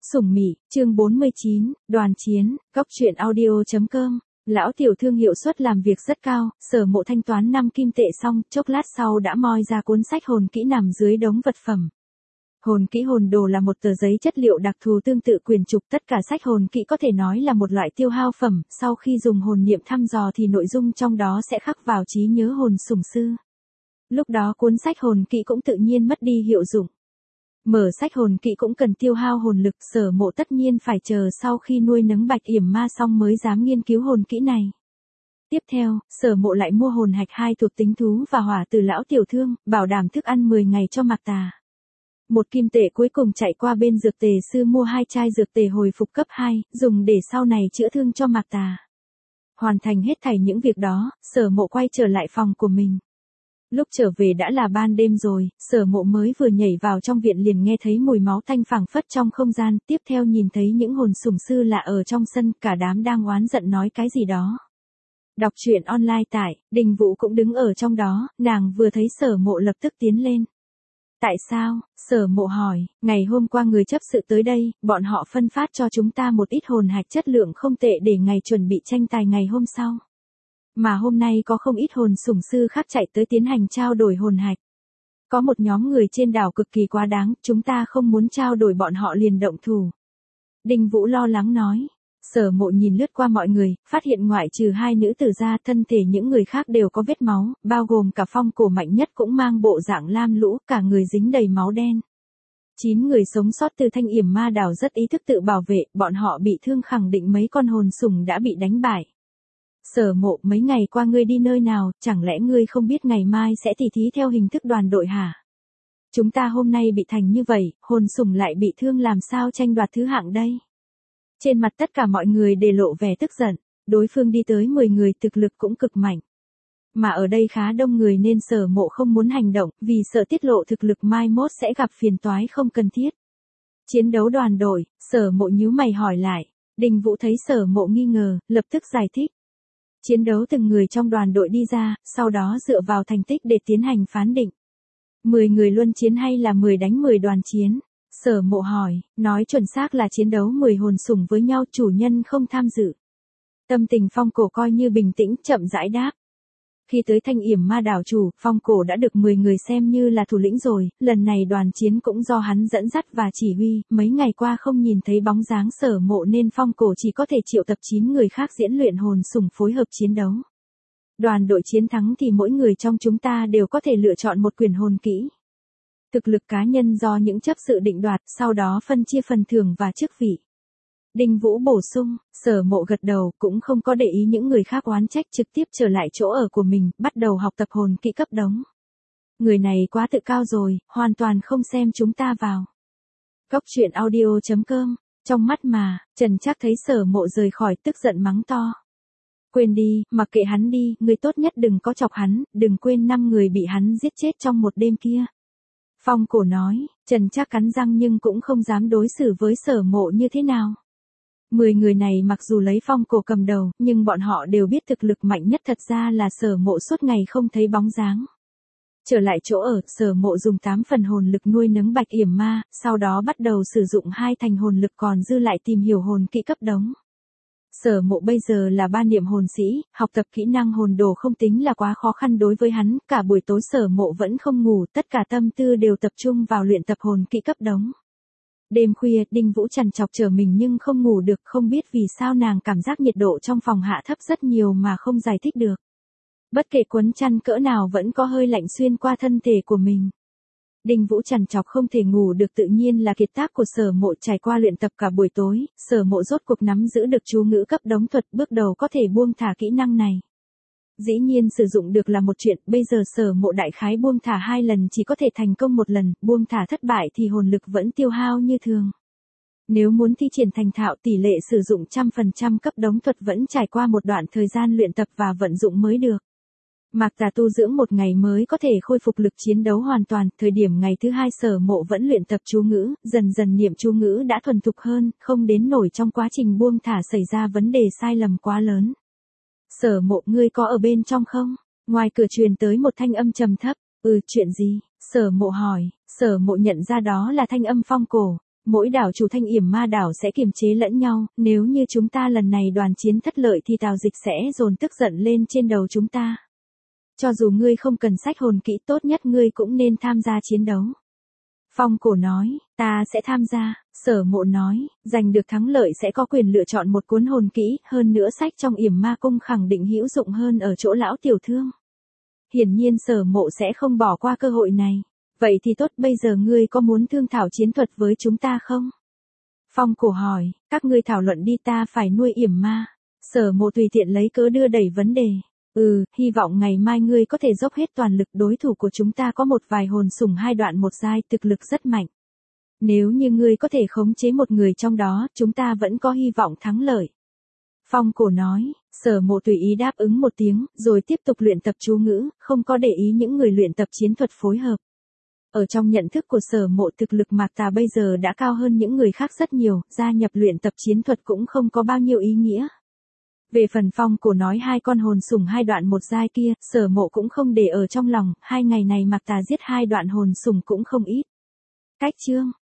Sủng Mị, chương 49, đoàn chiến, góc truyện audio.com. Lão tiểu thương hiệu suất làm việc rất cao, Sở Mộ thanh toán 5 kim tệ xong, chốc lát sau đã moi ra cuốn sách hồn kỹ nằm dưới đống vật phẩm. Hồn kỹ hồn đồ là một tờ giấy chất liệu đặc thù tương tự quyển trục, tất cả sách hồn kỹ có thể nói là một loại tiêu hao phẩm, sau khi dùng hồn niệm thăm dò thì nội dung trong đó sẽ khắc vào trí nhớ hồn sủng sư. Lúc đó cuốn sách hồn kỹ cũng tự nhiên mất đi hiệu dụng. Mở sách hồn kỹ cũng cần tiêu hao hồn lực, Sở Mộ tất nhiên phải chờ sau khi nuôi nấng Bạch Yểm Ma xong mới dám nghiên cứu hồn kỹ này. Tiếp theo, Sở Mộ lại mua hồn hạch 2 thuộc tính thú và hỏa từ lão tiểu thương, bảo đảm thức ăn 10 ngày cho Mạc Tà. 1 kim tệ cuối cùng chạy qua bên dược tề sư mua 2 chai dược tề hồi phục cấp 2, dùng để sau này chữa thương cho Mạc Tà. Hoàn thành hết thảy những việc đó, Sở Mộ quay trở lại phòng của mình. Lúc trở về đã là ban đêm rồi, Sở Mộ mới vừa nhảy vào trong viện liền nghe thấy mùi máu tanh phảng phất trong không gian, tiếp theo nhìn thấy những hồn sủng sư lạ ở trong sân, cả đám đang oán giận nói cái gì đó. Đọc truyện online tại, Đình Vũ cũng đứng ở trong đó, nàng vừa thấy Sở Mộ lập tức tiến lên. Tại sao? Sở Mộ hỏi, ngày hôm qua người chấp sự tới đây, bọn họ phân phát cho chúng ta một ít hồn hạch chất lượng không tệ để ngày chuẩn bị tranh tài ngày hôm sau. Mà hôm nay có không ít hồn sủng sư khác chạy tới tiến hành trao đổi hồn hạch. Có một nhóm người trên đảo cực kỳ quá đáng, chúng ta không muốn trao đổi bọn họ liền động thủ. Đinh Vũ lo lắng nói. Sở Mộ nhìn lướt qua mọi người, phát hiện ngoại trừ 2 nữ tử ra, thân thể những người khác đều có vết máu, bao gồm cả Phong Cổ mạnh nhất cũng mang bộ dạng lam lũ, cả người dính đầy máu đen. 9 người sống sót từ Thanh Yểm Ma đảo rất ý thức tự bảo vệ, bọn họ bị thương khẳng định mấy con hồn sủng đã bị đánh bại. Sở Mộ, mấy ngày qua ngươi đi nơi nào, chẳng lẽ ngươi không biết ngày mai sẽ tỉ thí theo hình thức đoàn đội hả? Chúng ta hôm nay bị thành như vậy, hồn sủng lại bị thương làm sao tranh đoạt thứ hạng đây? Trên mặt tất cả mọi người đều lộ vẻ tức giận, đối phương đi tới 10 người thực lực cũng cực mạnh. Mà ở đây khá đông người nên Sở Mộ không muốn hành động, vì sợ tiết lộ thực lực mai mốt sẽ gặp phiền toái không cần thiết. Chiến đấu đoàn đội, Sở Mộ nhíu mày hỏi lại, Đình Vũ thấy Sở Mộ nghi ngờ, lập tức giải thích. Chiến đấu từng người trong đoàn đội đi ra, sau đó dựa vào thành tích để tiến hành phán định. 10 người luân chiến hay là 10 đánh 10 đoàn chiến? Sở Mộ hỏi, nói chuẩn xác là chiến đấu 10 hồn sủng với nhau, chủ nhân không tham dự. Tâm tình Phong Cổ coi như bình tĩnh, chậm rãi đáp. Khi tới Thanh Yểm Ma đảo chủ, Phong Cổ đã được 10 người xem như là thủ lĩnh rồi, lần này đoàn chiến cũng do hắn dẫn dắt và chỉ huy, mấy ngày qua không nhìn thấy bóng dáng Sở Mộ nên Phong Cổ chỉ có thể triệu tập 9 người khác diễn luyện hồn sủng phối hợp chiến đấu. Đoàn đội chiến thắng thì mỗi người trong chúng ta đều có thể lựa chọn một quyển hồn kỹ. Thực lực cá nhân do những chấp sự định đoạt, sau đó phân chia phần thưởng và chức vị. Đinh Vũ bổ sung, Sở Mộ gật đầu, cũng không có để ý những người khác oán trách, trực tiếp trở lại chỗ ở của mình, bắt đầu học tập hồn kỹ cấp đống. Người này quá tự cao rồi, hoàn toàn không xem chúng ta vào. Góc truyện audio.com, trong mắt mà, Trần Trác thấy Sở Mộ rời khỏi tức giận mắng to. Quên đi, mặc kệ hắn đi, người tốt nhất đừng có chọc hắn, đừng quên 5 người bị hắn giết chết trong một đêm kia. Phong Cổ nói, Trần Trác cắn răng nhưng cũng không dám đối xử với Sở Mộ như thế nào. 10 người này mặc dù lấy Phong Cổ cầm đầu, nhưng bọn họ đều biết thực lực mạnh nhất thật ra là Sở Mộ suốt ngày không thấy bóng dáng. Trở lại chỗ ở, Sở Mộ dùng 8 phần hồn lực nuôi nấng Bạch Yểm Ma, sau đó bắt đầu sử dụng 2 thành hồn lực còn dư lại tìm hiểu hồn kỹ cấp đống. Sở Mộ bây giờ là 3 niệm hồn sĩ, học tập kỹ năng hồn đồ không tính là quá khó khăn đối với hắn, cả buổi tối Sở Mộ vẫn không ngủ, tất cả tâm tư đều tập trung vào luyện tập hồn kỹ cấp đống. Đêm khuya, Đinh Vũ trằn trọc chờ mình nhưng không ngủ được, không biết vì sao nàng cảm giác nhiệt độ trong phòng hạ thấp rất nhiều mà không giải thích được. Bất kể quấn chăn cỡ nào vẫn có hơi lạnh xuyên qua thân thể của mình. Đinh Vũ trằn trọc không thể ngủ được, tự nhiên là kiệt tác của Sở Mộ, trải qua luyện tập cả buổi tối, Sở Mộ rốt cuộc nắm giữ được chú ngữ cấp đống thuật, bước đầu có thể buông thả kỹ năng này. Dĩ nhiên sử dụng được là một chuyện, bây giờ Sở Mộ đại khái buông thả 2 lần chỉ có thể thành công 1 lần, buông thả thất bại thì hồn lực vẫn tiêu hao như thường. Nếu muốn thi triển thành thạo, tỷ lệ sử dụng 100% cấp đống thuật vẫn trải qua một đoạn thời gian luyện tập và vận dụng mới được. Mạc Tà tu dưỡng 1 ngày mới có thể khôi phục lực chiến đấu hoàn toàn, thời điểm ngày thứ 2 Sở Mộ vẫn luyện tập chú ngữ, dần dần niệm chú ngữ đã thuần thục hơn, không đến nổi trong quá trình buông thả xảy ra vấn đề sai lầm quá lớn. Sở Mộ, ngươi có ở bên trong không? Ngoài cửa truyền tới một thanh âm trầm thấp, chuyện gì? Sở Mộ hỏi, Sở Mộ nhận ra đó là thanh âm Phong Cổ. mỗi đảo chủ thanh yểm ma đảo sẽ kiềm chế lẫn nhau, nếu như chúng ta lần này đoàn chiến thất lợi thì Tào Dịch sẽ dồn tức giận lên trên đầu chúng ta. Cho dù ngươi không cần sách hồn kỹ, tốt nhất ngươi cũng nên tham gia chiến đấu. Phong Cổ nói, ta sẽ tham gia. Sở Mộ nói, giành được thắng lợi sẽ có quyền lựa chọn một cuốn hồn kỹ, hơn nữa sách trong yểm ma cung khẳng định hữu dụng hơn ở chỗ lão tiểu thương. Hiển nhiên Sở Mộ sẽ không bỏ qua cơ hội này. Vậy thì tốt, bây giờ ngươi có muốn thương thảo chiến thuật với chúng ta không? Phong Cổ hỏi, các ngươi thảo luận đi, ta phải nuôi yểm ma. Sở Mộ tùy tiện lấy cớ đưa đẩy vấn đề. Hy vọng ngày mai ngươi có thể dốc hết toàn lực, đối thủ của chúng ta có một vài hồn sủng 2 đoạn 1 giai, thực lực rất mạnh. Nếu như ngươi có thể khống chế một người trong đó, chúng ta vẫn có hy vọng thắng lợi. Phong Cổ nói, Sở Mộ tùy ý đáp ứng một tiếng, rồi tiếp tục luyện tập chú ngữ, không có để ý những người luyện tập chiến thuật phối hợp. Ở trong nhận thức của Sở Mộ, thực lực Mạc Tà bây giờ đã cao hơn những người khác rất nhiều, gia nhập luyện tập chiến thuật cũng không có bao nhiêu ý nghĩa. Về phần Phong Cổ nói 2 con hồn sủng 2 đoạn 1 giai kia, Sở Mộ cũng không để ở trong lòng, 2 ngày này Mạc Tà giết 2 đoạn hồn sủng cũng không ít. Cách chương